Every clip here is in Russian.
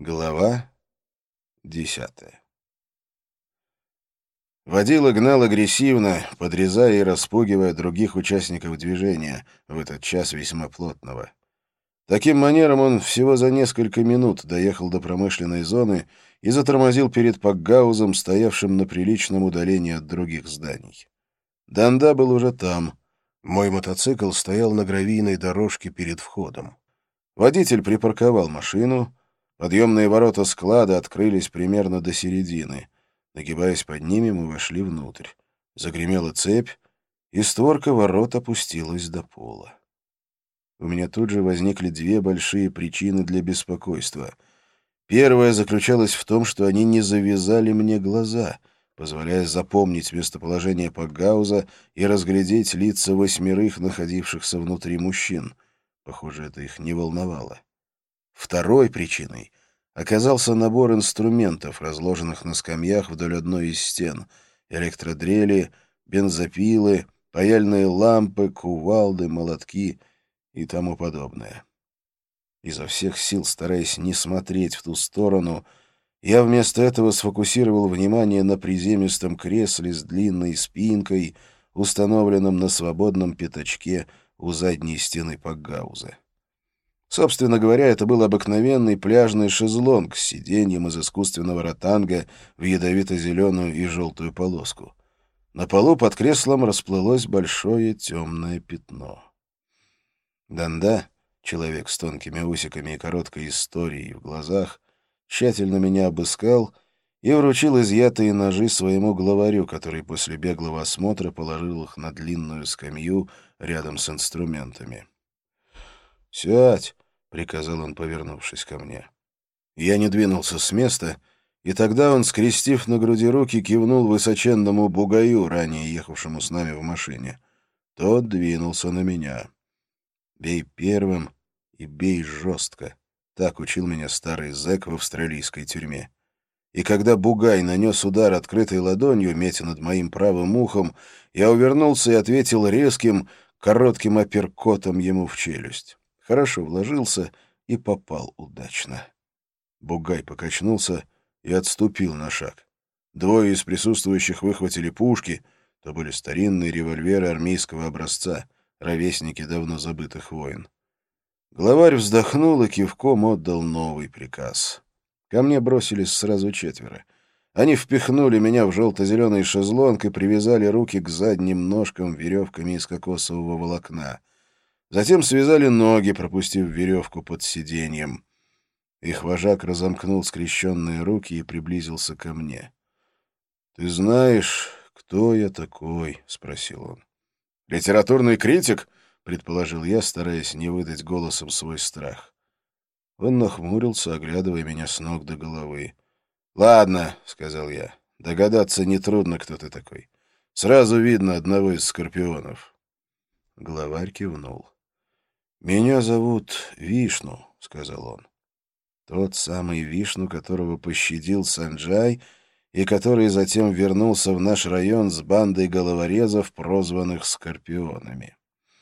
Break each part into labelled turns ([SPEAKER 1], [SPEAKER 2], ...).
[SPEAKER 1] Глава 10. Водила гнал агрессивно, подрезая и распугивая других участников движения, в этот час весьма плотного. Таким манером он всего за несколько минут доехал до промышленной зоны и затормозил перед пакгаузом, стоявшим на приличном удалении от других зданий. Данда был уже там. Мой мотоцикл стоял на гравийной дорожке перед входом. Водитель припарковал машину. Подъемные ворота склада открылись примерно до середины. Нагибаясь под ними, мы вошли внутрь. Загремела цепь, и створка ворот опустилась до пола. У меня тут же возникли две большие причины для беспокойства. Первая заключалась в том, что они не завязали мне глаза, позволяя запомнить местоположение пакгауза и разглядеть лица 8 находившихся внутри мужчин. Похоже, это их не волновало. Второй причиной оказался набор инструментов, разложенных на скамьях вдоль одной из стен: электродрели, бензопилы, паяльные лампы, кувалды, молотки и тому подобное. Изо всех сил, стараясь не смотреть в ту сторону, я вместо этого сфокусировал внимание на приземистом кресле с длинной спинкой, установленном на свободном пятачке у задней стены пакгауза. Собственно говоря, это был обыкновенный пляжный шезлонг с сиденьем из искусственного ротанга в ядовито-зеленую и желтую полоску. На полу под креслом расплылось большое темное пятно. Данда, человек с тонкими усиками и короткой историей в глазах, тщательно меня обыскал и вручил изъятые ножи своему главарю, который после беглого осмотра положил их на длинную скамью рядом с инструментами. «Сядь!» — приказал он, повернувшись ко мне. Я не двинулся с места, и тогда он, скрестив на груди руки, кивнул высоченному бугаю, ранее ехавшему с нами в машине. Тот двинулся на меня. «Бей первым и бей жестко», — так учил меня старый зэк в австралийской тюрьме. И когда бугай нанес удар открытой ладонью, метя над моим правым ухом, я увернулся и ответил резким, коротким апперкотом ему в челюсть. Хорошо вложился и попал удачно. Бугай покачнулся и отступил на шаг. Двое из присутствующих выхватили пушки, то были старинные револьверы армейского образца, ровесники давно забытых войн. Главарь вздохнул и кивком отдал новый приказ. Ко мне бросились сразу 4. Они впихнули меня в желто-зеленый шезлонг и привязали руки к задним ножкам веревками из кокосового волокна. Затем связали ноги, пропустив веревку под сиденьем. Их вожак разомкнул скрещенные руки и приблизился ко мне. «Ты знаешь, кто я такой?» — спросил он. «Литературный критик?» — предположил я, стараясь не выдать голосом свой страх. Он нахмурился, оглядывая меня с ног до головы. «Ладно», — сказал я, — «догадаться нетрудно, кто ты такой. Сразу видно одного из скорпионов». Главарь кивнул. «Меня зовут Вишну», — сказал он. «Тот самый Вишну, которого пощадил Санджай и который затем вернулся в наш район с бандой головорезов, прозванных Скорпионами».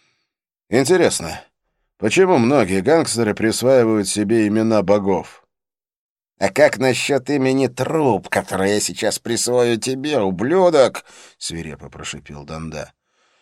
[SPEAKER 1] «Интересно, почему многие гангстеры присваивают себе имена богов?» «А как насчет имени Труп, которое я сейчас присвою тебе, ублюдок?» — свирепо прошипел Данда.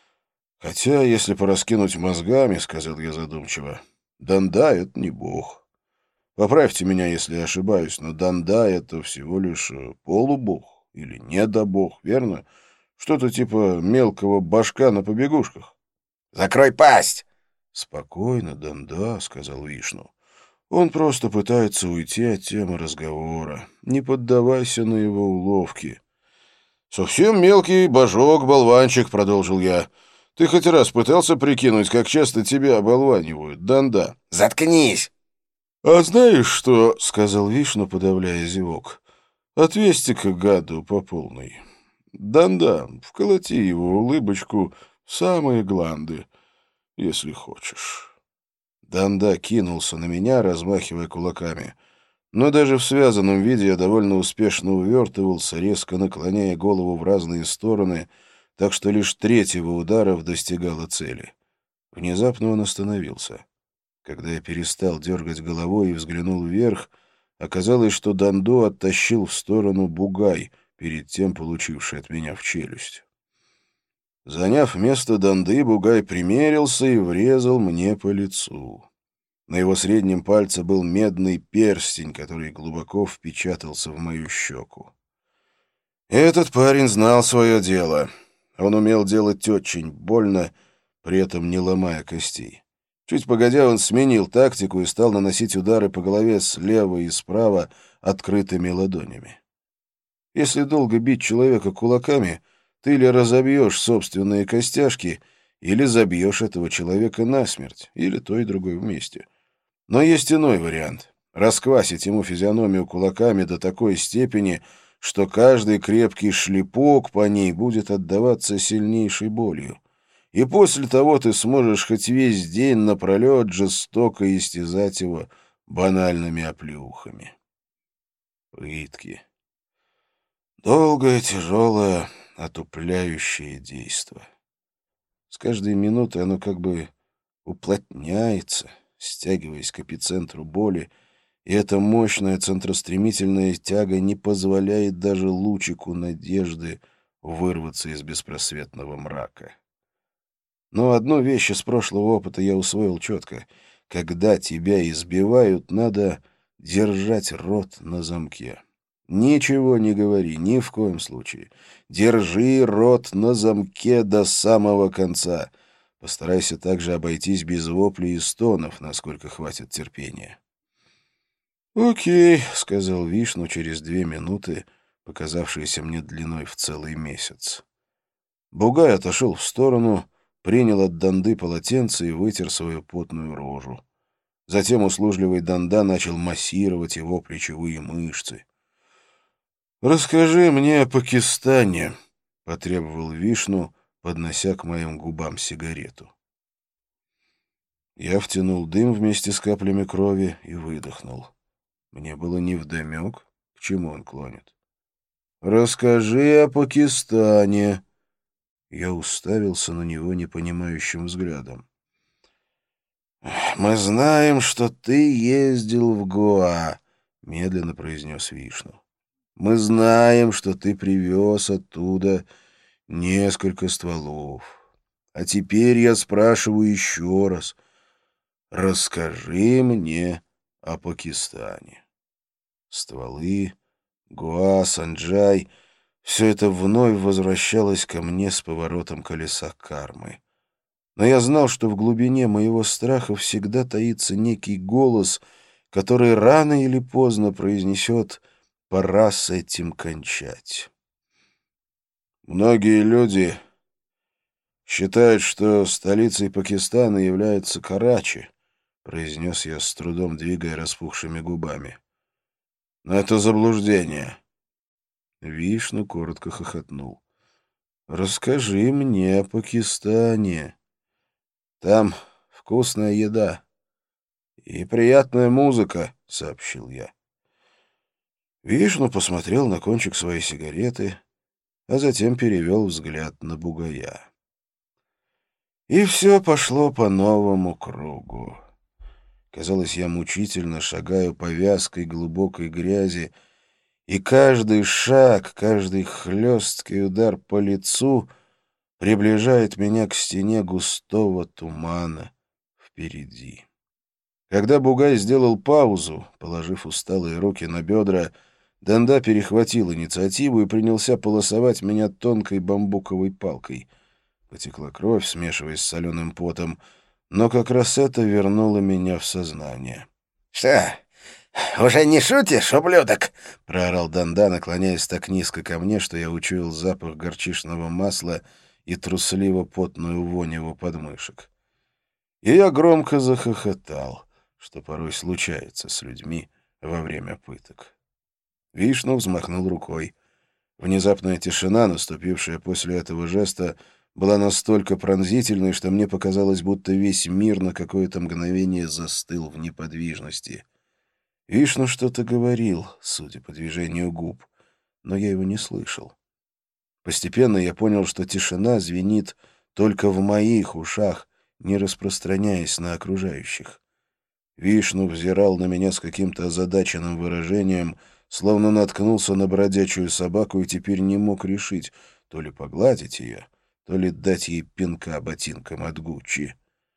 [SPEAKER 1] «Хотя, если пораскинуть мозгами, — сказал я задумчиво, — Данда — это не бог. Поправьте меня, если я ошибаюсь, но Данда — это всего лишь полубог или недобог, верно? Что-то типа мелкого башка на побегушках». «Закрой пасть!» «Спокойно, Данда», — сказал Вишну. «Он просто пытается уйти от темы разговора. Не поддавайся на его уловки». «Совсем мелкий божок, болванчик», — продолжил я. «Ты хоть раз пытался прикинуть, как часто тебя оболванивают, Данда?» «Заткнись!» «А знаешь что?» — сказал Вишну, подавляя зевок. «Отвесьте-ка гаду по полной. Данда, вколоти его улыбочку в самые гланды, если хочешь». Данда кинулся на меня, размахивая кулаками. Но даже в связанном виде я довольно успешно увертывался, резко наклоняя голову в разные стороны, так что лишь третьего удара достигало цели. Внезапно он остановился. Когда я перестал дергать головой и взглянул вверх, оказалось, что Данду оттащил в сторону бугай, перед тем получивший от меня в челюсть. Заняв место Данды, бугай примерился и врезал мне по лицу. На его среднем пальце был медный перстень, который глубоко впечатался в мою щеку. Этот парень знал свое дело. Он умел делать очень больно, при этом не ломая костей. Чуть погодя, он сменил тактику и стал наносить удары по голове слева и справа открытыми ладонями. Если долго бить человека кулаками, ты или разобьешь собственные костяшки, или забьешь этого человека насмерть, или то и другое вместе. Но есть иной вариант — расквасить ему физиономию кулаками до такой степени, что каждый крепкий шлепок по ней будет отдаваться сильнейшей болью. И после того ты сможешь хоть весь день напролет жестоко истязать его банальными оплеухами. Пытки. Долгое, тяжелое, отупляющее действо. С каждой минутой оно как бы уплотняется, стягиваясь к эпицентру боли, и эта мощная центростремительная тяга не позволяет даже лучику надежды вырваться из беспросветного мрака. Но одну вещь из прошлого опыта я усвоил четко. Когда тебя избивают, надо держать рот на замке. Ничего не говори, ни в коем случае. Держи рот на замке до самого конца. Постарайся также обойтись без воплей и стонов, насколько хватит терпения. «Окей», — сказал Вишну через 2 минуты, показавшиеся мне длиной в целый месяц. Бугай отошел в сторону, принял от Данды полотенце и вытер свою потную рожу. Затем услужливый Данда начал массировать его плечевые мышцы. «Расскажи мне о Пакистане», — потребовал Вишну, поднося к моим губам сигарету. Я втянул дым вместе с каплями крови и выдохнул. Мне было невдомек, к чему он клонит. «Расскажи о Пакистане». Я уставился на него непонимающим взглядом. «Мы знаем, что ты ездил в Гоа», — медленно произнес Вишну. «Мы знаем, что ты привез оттуда несколько стволов. А теперь я спрашиваю еще раз. Расскажи мне о Пакистане». Стволы, Гоа, Санджай — все это вновь возвращалось ко мне с поворотом колеса кармы. Но я знал, что в глубине моего страха всегда таится некий голос, который рано или поздно произнесет «пора с этим кончать». Многие люди считают, что столицей Пакистана является Карачи, произнес я с трудом, двигая распухшими губами. Но это заблуждение. Вишну коротко хохотнул. «Расскажи мне о Пакистане. Там вкусная еда и приятная музыка», — сообщил я. Вишну посмотрел на кончик своей сигареты, а затем перевел взгляд на бугая. И все пошло по новому кругу. Казалось, я мучительно шагаю по вязкой глубокой грязи, и каждый шаг, каждый хлесткий удар по лицу приближает меня к стене густого тумана впереди. Когда бугай сделал паузу, положив усталые руки на бедра, Данда перехватил инициативу и принялся полосовать меня тонкой бамбуковой палкой. Потекла кровь, смешиваясь с соленым потом, но как раз это вернуло меня в сознание. «Что, уже не шутишь, ублюдок?» — проорал Данда, наклоняясь так низко ко мне, что я учуял запах горчичного масла и трусливо потную вонь его подмышек. И я громко захохотал, что порой случается с людьми во время пыток. Вишну взмахнул рукой. Внезапная тишина, наступившая после этого жеста, была настолько пронзительной, что мне показалось, будто весь мир на какое-то мгновение застыл в неподвижности. Вишну что-то говорил, судя по движению губ, но я его не слышал. Постепенно я понял, что тишина звенит только в моих ушах, не распространяясь на окружающих. Вишну взирал на меня с каким-то озадаченным выражением, словно наткнулся на бродячую собаку и теперь не мог решить, то ли погладить ее, то ли дать ей пинка ботинком от Гуччи.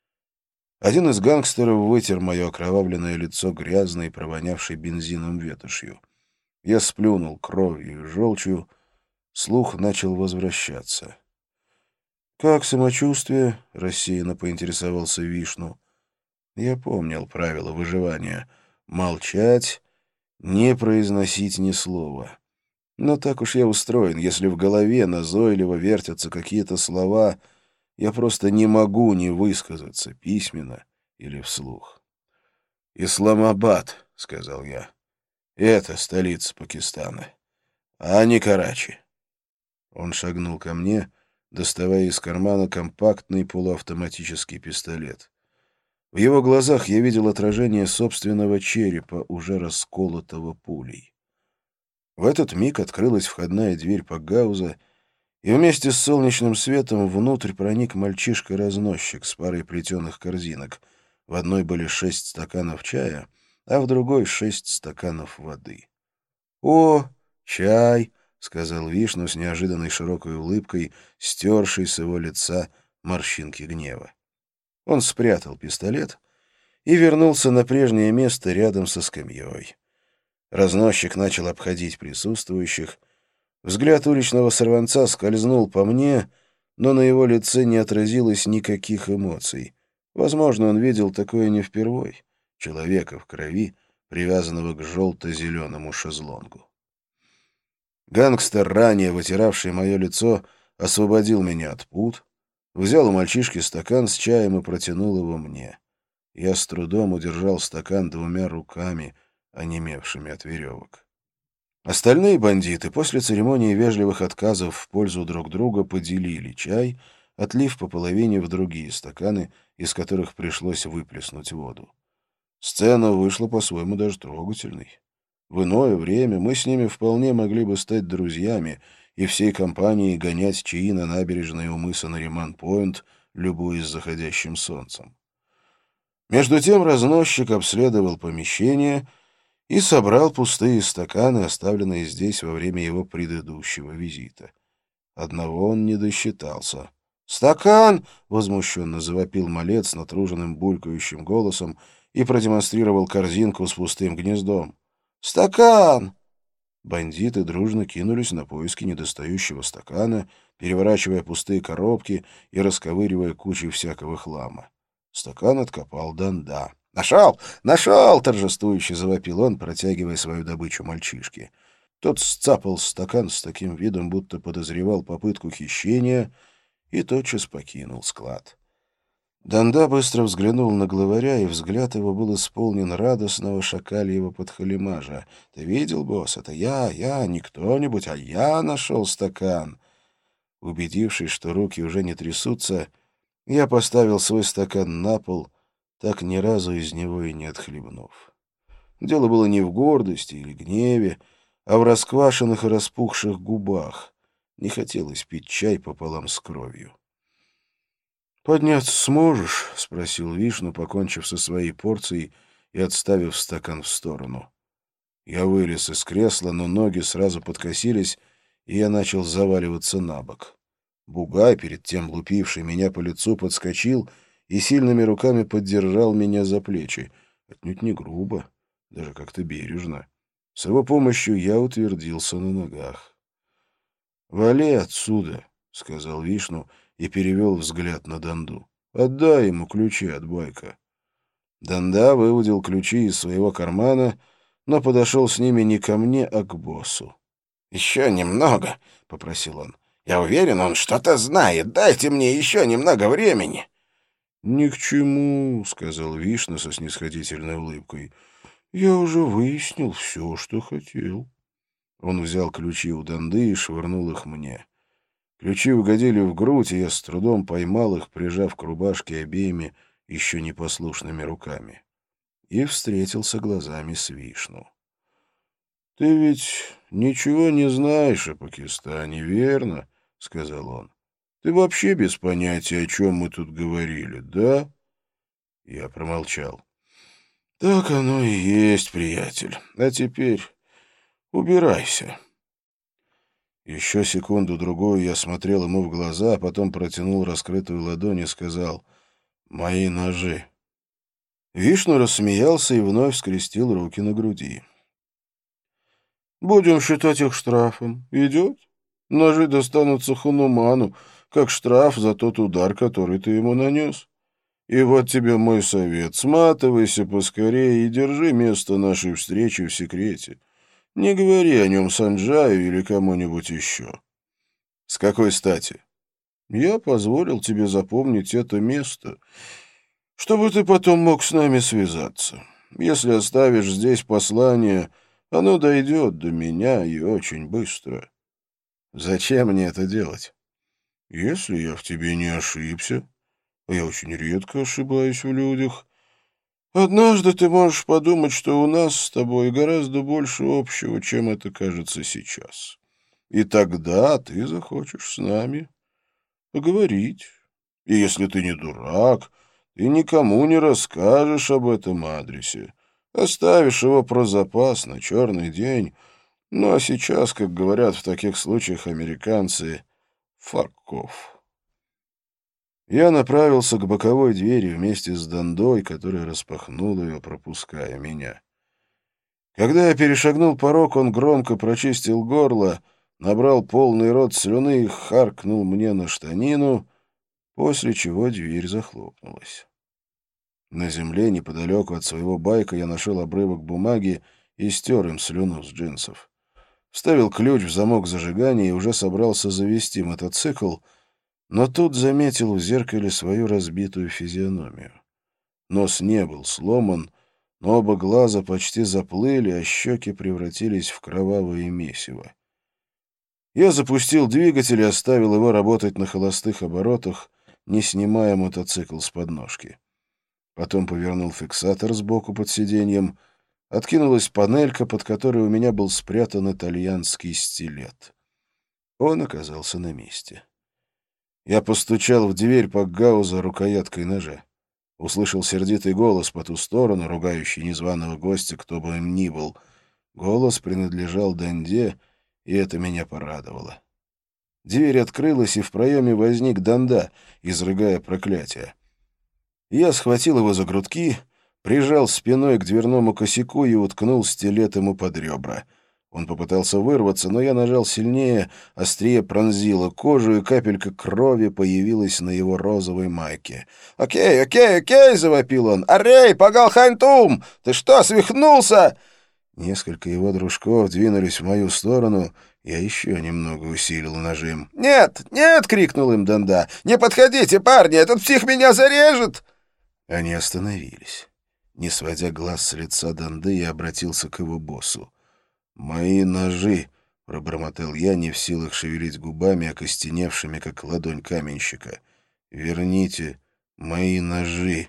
[SPEAKER 1] Один из гангстеров вытер мое окровавленное лицо грязной, провонявшей бензином ветошью. Я сплюнул кровью и желчью, слух начал возвращаться. «Как самочувствие?» — рассеянно поинтересовался Вишну. Я помнил правила выживания: молчать, не произносить ни слова. Но так уж я устроен, если в голове назойливо вертятся какие-то слова, я просто не могу не высказаться письменно или вслух. «Исламабад», — сказал я, — «это столица Пакистана, а не Карачи». Он шагнул ко мне, доставая из кармана компактный полуавтоматический пистолет. В его глазах я видел отражение собственного черепа, уже расколотого пулей. В этот миг открылась входная дверь Пакгауза, и вместе с солнечным светом внутрь проник мальчишка-разносчик с парой плетеных корзинок. В одной были 6 стаканов чая, а в другой 6 стаканов воды. «О, чай!» — сказал Вишну с неожиданной широкой улыбкой, стершей с его лица морщинки гнева. Он спрятал пистолет и вернулся на прежнее место рядом со скамьей. Разносчик начал обходить присутствующих. Взгляд уличного сорванца скользнул по мне, но на его лице не отразилось никаких эмоций. Возможно, он видел такое не впервой. Человека в крови, привязанного к желто-зеленому шезлонгу. Гангстер, ранее вытиравший мое лицо, освободил меня от пут, взял у мальчишки стакан с чаем и протянул его мне. Я с трудом удержал стакан 2 руками, онемевшими от веревок. Остальные бандиты после церемонии вежливых отказов в пользу друг друга поделили чай, отлив по половине в другие стаканы, из которых пришлось выплеснуть воду. Сцена вышла по-своему даже трогательной. В иное время мы с ними вполне могли бы стать друзьями и всей компанией гонять чаи на набережной у мыса Нариман-Пойнт, любуясь заходящим солнцем. Между тем разносчик обследовал помещение и собрал пустые стаканы, оставленные здесь во время его предыдущего визита. Одного он не досчитался. «Стакан!» — возмущенно завопил малец натруженным булькающим голосом и продемонстрировал корзинку с пустым гнездом. «Стакан!» Бандиты дружно кинулись на поиски недостающего стакана, переворачивая пустые коробки и расковыривая кучи всякого хлама. Стакан откопал Данда. «Нашел! Нашел!» — торжествующе завопил он, протягивая свою добычу мальчишке. Тот сцапал стакан с таким видом, будто подозревал попытку хищения, и тотчас покинул склад. Данда быстро взглянул на главаря, и взгляд его был исполнен радостного шакальего подхалимажа. «Ты видел, босс? Это я, не кто-нибудь, а я нашел стакан!» Убедившись, что руки уже не трясутся, я поставил свой стакан на пол, так ни разу из него и не отхлебнув. Дело было не в гордости или гневе, а в расквашенных и распухших губах. Не хотелось пить чай пополам с кровью. «Подняться сможешь?» — спросил Вишну, покончив со своей порцией и отставив стакан в сторону. Я вылез из кресла, но ноги сразу подкосились, и я начал заваливаться на бок. Бугай, перед тем лупивший меня по лицу, подскочил и сильными руками поддержал меня за плечи. Отнюдь не грубо, даже как-то бережно. С его помощью я утвердился на ногах. «Вали отсюда», — сказал Вишну и перевел взгляд на Данду. «Отдай ему ключи от байка». Данда выудил ключи из своего кармана, но подошел с ними не ко мне, а к боссу. «Еще немного», — попросил он. «Я уверен, он что-то знает. Дайте мне еще немного времени». «Ни к чему», — сказал Вишна со снисходительной улыбкой. «Я уже выяснил все, что хотел». Он взял ключи у Данды и швырнул их мне. Ключи угодили в грудь, и я с трудом поймал их, прижав к рубашке обеими еще непослушными руками. И встретился глазами с Вишну. «Ты ведь ничего не знаешь о Пакистане, верно?» — сказал он. «Ты вообще без понятия, о чем мы тут говорили, да?» Я промолчал. Так оно и есть, приятель. А теперь убирайся. Еще секунду-другую я смотрел ему в глаза, а потом протянул раскрытую ладонь и сказал: «Мои ножи». Вишну рассмеялся и вновь скрестил руки на груди. «Будем считать их штрафом. Идет? Ножи достанутся Хануману, как штраф за тот удар, который ты ему нанес. И вот тебе мой совет. Сматывайся поскорее и держи место нашей встречи в секрете. Не говори о нем Санджаю или кому-нибудь еще». «С какой стати?» «Я позволил тебе запомнить это место, чтобы ты потом мог с нами связаться. Если оставишь здесь послание, оно дойдет до меня и очень быстро». «Зачем мне это делать?» «Если я в тебе не ошибся, а я очень редко ошибаюсь в людях, однажды ты можешь подумать, что у нас с тобой гораздо больше общего, чем это кажется сейчас. И тогда ты захочешь с нами поговорить. И если ты не дурак, ты никому не расскажешь об этом адресе. Оставишь его про запас на черный день. Ну а сейчас, как говорят в таких случаях американцы, фарков». Я направился к боковой двери вместе с Дандой, которая распахнула ее, пропуская меня. Когда я перешагнул порог, он громко прочистил горло, набрал полный рот слюны и харкнул мне на штанину, после чего дверь захлопнулась. На земле, неподалеку от своего байка, я нашел обрывок бумаги и стер им слюну с джинсов. Вставил ключ в замок зажигания и уже собрался завести мотоцикл, но тут заметил в зеркале свою разбитую физиономию. Нос не был сломан, но оба глаза почти заплыли, а щеки превратились в кровавое месиво. Я запустил двигатель и оставил его работать на холостых оборотах, не снимая мотоцикл с подножки. Потом повернул фиксатор сбоку под сиденьем, откинулась панелька, под которой у меня был спрятан итальянский стилет. Он оказался на месте. Я постучал в дверь Пакгауза рукояткой ножа. Услышал сердитый голос по ту сторону, ругающий незваного гостя, кто бы им ни был. Голос принадлежал Данде, и это меня порадовало. Дверь открылась, и в проеме возник Данда, изрыгая проклятие. Я схватил его за грудки, прижал спиной к дверному косяку и уткнул стилет ему под ребра. Он попытался вырваться, но я нажал сильнее, острие пронзило кожу, и капелька крови появилась на его розовой майке. «Окей, окей, окей!» — завопил он. «Арей, пагал хантум! Ты что, свихнулся?» Несколько его дружков двинулись в мою сторону, я еще немного усилил нажим. «Нет, нет!» — крикнул им Данда. «Не подходите, парни, этот псих меня зарежет!» Они остановились. Не сводя глаз с лица Данды, я обратился к его боссу. «Мои ножи!» — пробормотал я, не в силах шевелить губами, окостеневшими, как ладонь каменщика. «Верните мои ножи!»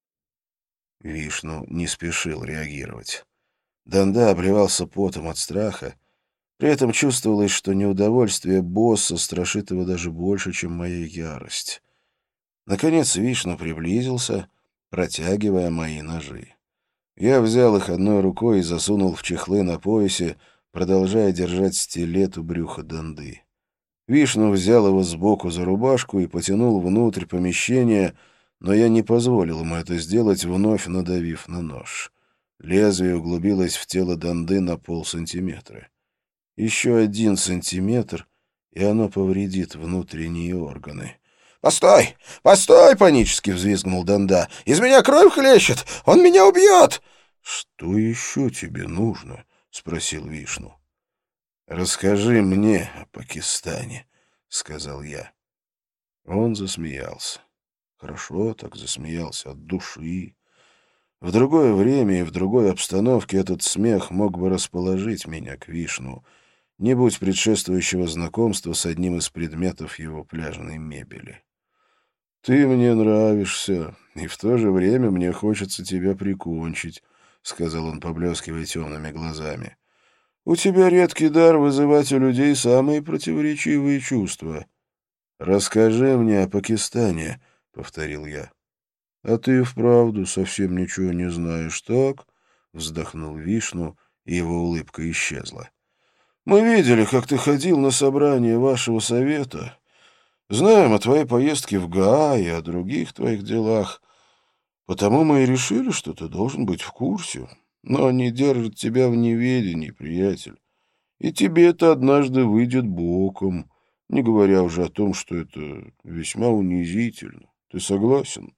[SPEAKER 1] Вишну не спешил реагировать. Данда обливался потом от страха. При этом чувствовалось, что неудовольствие босса страшит его даже больше, чем моя ярость. Наконец Вишну приблизился, протягивая мои ножи. Я взял их одной рукой и засунул в чехлы на поясе, продолжая держать стилет у брюха Данды. Вишну взял его сбоку за рубашку и потянул внутрь помещения, но я не позволил ему это сделать, вновь надавив на нож. Лезвие углубилось в тело Данды на 0,5 сантиметра. Еще 1 сантиметр, и оно повредит внутренние органы. «Постой! Постой!» — панически взвизгнул Данда. «Из меня кровь хлещет! Он меня убьет!» «Что еще тебе нужно?» — спросил Вишну. «Расскажи мне о Пакистане», — сказал я. Он засмеялся. Хорошо так засмеялся, от души. В другое время и в другой обстановке этот смех мог бы расположить меня к Вишну, не будь предшествующего знакомства с одним из предметов его пляжной мебели. «Ты мне нравишься, и в то же время мне хочется тебя прикончить», — сказал он, поблескивая темными глазами. «У тебя редкий дар вызывать у людей самые противоречивые чувства». «Расскажи мне о Пакистане», — повторил я. А ты и вправду совсем ничего не знаешь, так? Вздохнул Вишну, и его улыбка исчезла. Мы видели, как ты ходил на собрание вашего совета. Знаем о твоей поездке в Гаа и о других твоих делах. Потому мы и решили, что ты должен быть в курсе. Но они держат тебя в неведении, приятель. И тебе это однажды выйдет боком, не говоря уже о том, что это весьма унизительно. Ты согласен?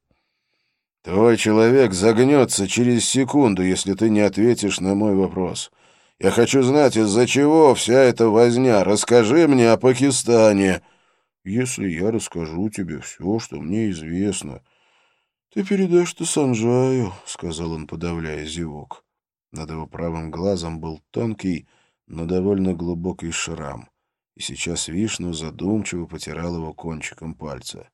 [SPEAKER 1] Твой человек загнется через секунду, если ты не ответишь на мой вопрос. Я хочу знать, из-за чего вся эта возня. Расскажи мне о Пакистане. Если я расскажу тебе все, что мне известно, ты передашь это Санджаю, — сказал он, подавляя зевок. Над его правым глазом был тонкий, но довольно глубокий шрам, и сейчас Вишну задумчиво потирал его кончиком пальца.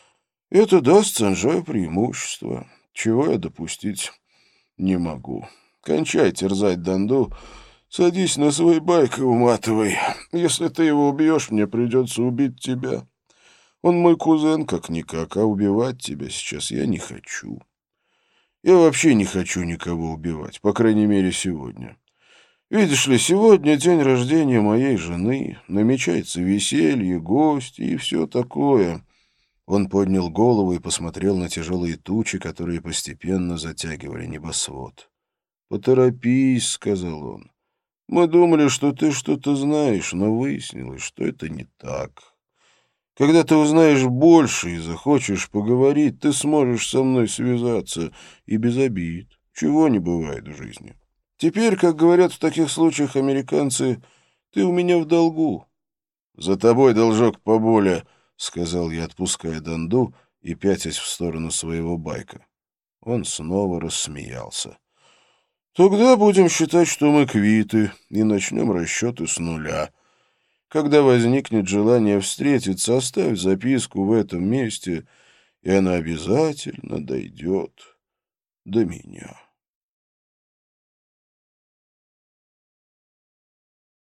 [SPEAKER 1] Это даст Санджаю преимущество, чего я допустить не могу. Кончай терзать Данду, садись на свой байк и уматывай. Если ты его убьешь, мне придется убить тебя. Он мой кузен, как-никак, а убивать тебя сейчас я не хочу. Я вообще не хочу никого убивать, по крайней мере, сегодня. Видишь ли, сегодня день рождения моей жены, намечается веселье, гости и все такое. Он поднял голову и посмотрел на тяжелые тучи, которые постепенно затягивали небосвод. «Поторопись», — сказал он. «Мы думали, что ты что-то знаешь, но выяснилось, что это не так. Когда ты узнаешь больше и захочешь поговорить, ты сможешь со мной связаться и без обид. Чего не бывает в жизни. Теперь, как говорят в таких случаях американцы, ты у меня в долгу». «За тобой должок поболее», — сказал я, отпуская Данду и пятясь в сторону своего байка. Он снова рассмеялся. «Тогда будем считать, что мы квиты, и начнем расчеты с нуля. Когда возникнет желание встретиться, оставь записку в этом месте, и она обязательно дойдет до меня».